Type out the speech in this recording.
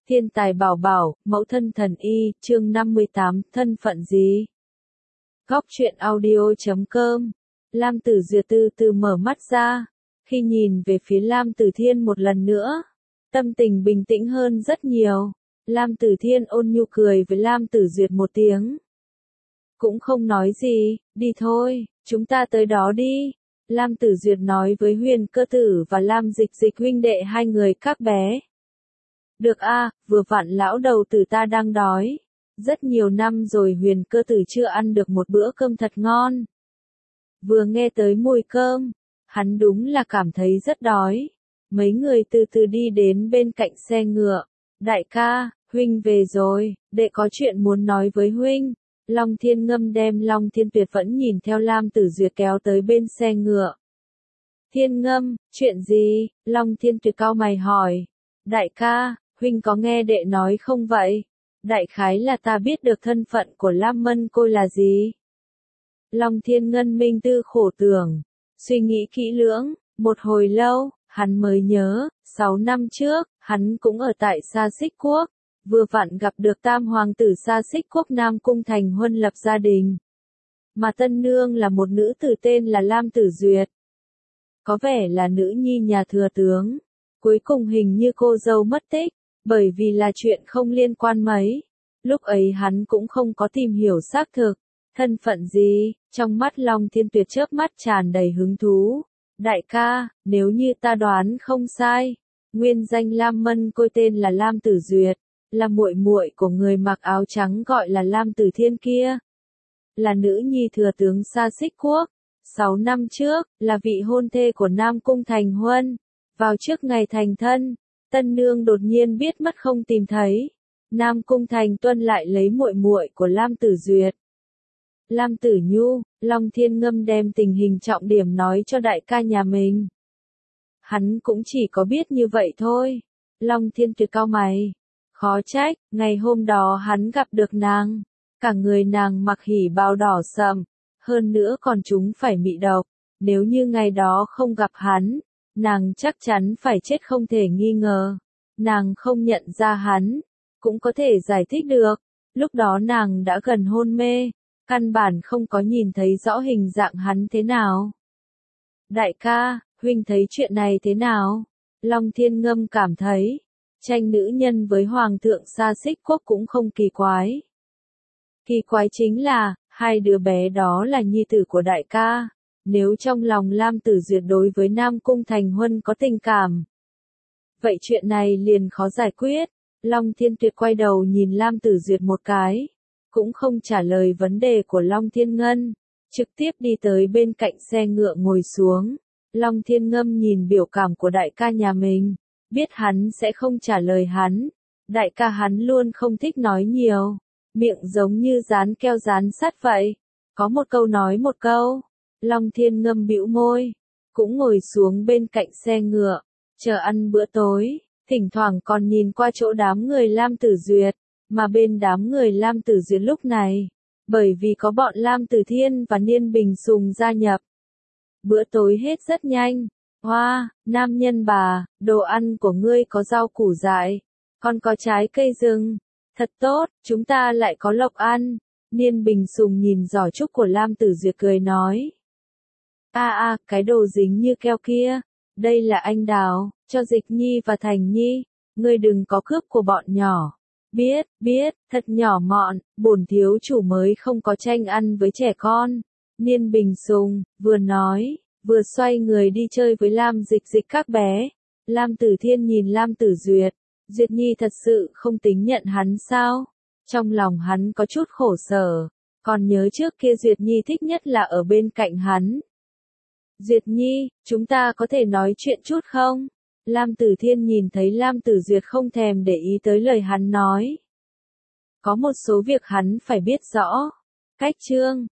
Thiên tài bảo bảo, mẫu thân thần y, chương 58, thân phận gì? Góc truyện audio.com. Lam Tử Duyệt từ từ mở mắt ra, khi nhìn về phía Lam Tử Thiên một lần nữa, tâm tình bình tĩnh hơn rất nhiều. Lam Tử Thiên ôn nhu cười với Lam Tử Duyệt một tiếng. Cũng không nói gì, đi thôi, chúng ta tới đó đi. Lam Tử Duyệt nói với Huyền Cơ Tử và Lam Dịch Dịch huynh đệ hai người các bé. Được a, vừa vặn lão đầu tử ta đang đói. Rất nhiều năm rồi Huyền Cơ Tử chưa ăn được một bữa cơm thật ngon. Vừa nghe tới mùi cơm, hắn đúng là cảm thấy rất đói. Mấy người từ từ đi đến bên cạnh xe ngựa. Đại ca, huynh về rồi, đệ có chuyện muốn nói với huynh. Long Thiên Ngâm đem Long Thiên Tuyệt vẫn nhìn theo Lam Tử Duyệt kéo tới bên xe ngựa. Thiên Ngâm, chuyện gì? Long Thiên Tuyệt cau mày hỏi. Đại ca, huynh có nghe đệ nói không vậy? Đại khái là ta biết được thân phận của Lam Mân Côi là gì? Long Thiên Ngân minh tư khổ tưởng, suy nghĩ kỹ lưỡng, một hồi lâu, hắn mới nhớ, 6 năm trước, hắn cũng ở tại Sa Xích Quốc, vừa vặn gặp được tam hoàng tử Sa Xích Quốc Nam Cung Thành Huân lập gia đình. Mà tân nương là một nữ tử tên là Lam Tử Duyệt. Có vẻ là nữ nhi nhà thừa tướng. Cuối cùng hình như cô dâu mất tích, bởi vì là chuyện không liên quan mấy. Lúc ấy hắn cũng không có tìm hiểu xác thực. Thân phận gì? Trong mắt Long Thiên Tuyệt chớp mắt tràn đầy hứng thú. Đại ca, nếu như ta đoán không sai, nguyên danh Lam Mân Côi tên là Lam Tử Duyệt, là muội muội của người mặc áo trắng gọi là Lam Tử Thiên kia. Là nữ nhi thừa tướng Sa Xích Quốc. 6 năm trước, là vị hôn thê của Nam Cung Thành Huân. Vào trước ngày thành thân, tân nương đột nhiên biết mất không tìm thấy. Nam Cung Thành Tuân lại lấy muội muội của Lam Tử Duyệt. Lam Tử Nhu, Long Thiên Ngâm đem tình hình trọng điểm nói cho đại ca nhà mình. Hắn cũng chỉ có biết như vậy thôi. Long Thiên Tuyệt cau mày. Khó trách, ngày hôm đó hắn gặp được nàng. Cả người nàng mặc hỉ bào đỏ sậm, hơn nữa còn chúng phải mị độc. Nếu như ngày đó không gặp hắn, nàng chắc chắn phải chết không thể nghi ngờ. Nàng không nhận ra hắn, cũng có thể giải thích được. Lúc đó nàng đã gần hôn mê, căn bản không có nhìn thấy rõ hình dạng hắn thế nào. Đại ca, huynh thấy chuyện này thế nào? Long Thiên Ngâm cảm thấy, tranh nữ nhân với Hoàng thượng Sa Xích Quốc cũng không kỳ quái. Kỳ quái chính là, hai đứa bé đó là nhi tử của đại ca. Nếu trong lòng Lam Tử Duyệt đối với Nam Cung Thành Huân có tình cảm, vậy chuyện này liền khó giải quyết. Long Thiên Tuyệt quay đầu nhìn Lam Tử Duyệt một cái, cũng không trả lời vấn đề của Long Thiên Ngân, trực tiếp đi tới bên cạnh xe ngựa ngồi xuống. Long Thiên Ngâm nhìn biểu cảm của đại ca nhà mình, biết hắn sẽ không trả lời hắn. Đại ca hắn luôn không thích nói nhiều, miệng giống như dán keo dán sắt vậy, có một câu nói một câu. Long Thiên Ngâm bĩu môi, cũng ngồi xuống bên cạnh xe ngựa, chờ ăn bữa tối, thỉnh thoảng còn nhìn qua chỗ đám người Lam Tử Duyệt, mà bên đám người Lam Tử Duyệt lúc này, bởi vì có bọn Lam Tử Thiên và Niên Bình Sùng gia nhập. Bữa tối hết rất nhanh. Hoa, nam nhân bà, đồ ăn của ngươi có rau củ dại, còn có trái cây rừng. Thật tốt, chúng ta lại có lộc ăn. Niên Bình Sùng nhìn giỏ trúc của Lam Tử Duyệt cười nói. Cái đồ dính như keo kia, đây là anh đào, cho Dịch Nhi và Thành Nhi, ngươi đừng có cướp của bọn nhỏ. Biết, thật nhỏ mọn, bổn thiếu chủ mới không có tranh ăn với trẻ con. Niên Bình Sùng, vừa nói, vừa xoay người đi chơi với Lam Dịch Dịch các bé. Lam Tử Thiên nhìn Lam Tử Duyệt, Duyệt Nhi thật sự không tính nhận hắn sao? Trong lòng hắn có chút khổ sở, còn nhớ trước kia Duyệt Nhi thích nhất là ở bên cạnh hắn. Duyệt Nhi, chúng ta có thể nói chuyện chút không? Lam Tử Thiên nhìn thấy Lam Tử Duyệt không thèm để ý tới lời hắn nói. Có một số việc hắn phải biết rõ. Cách chương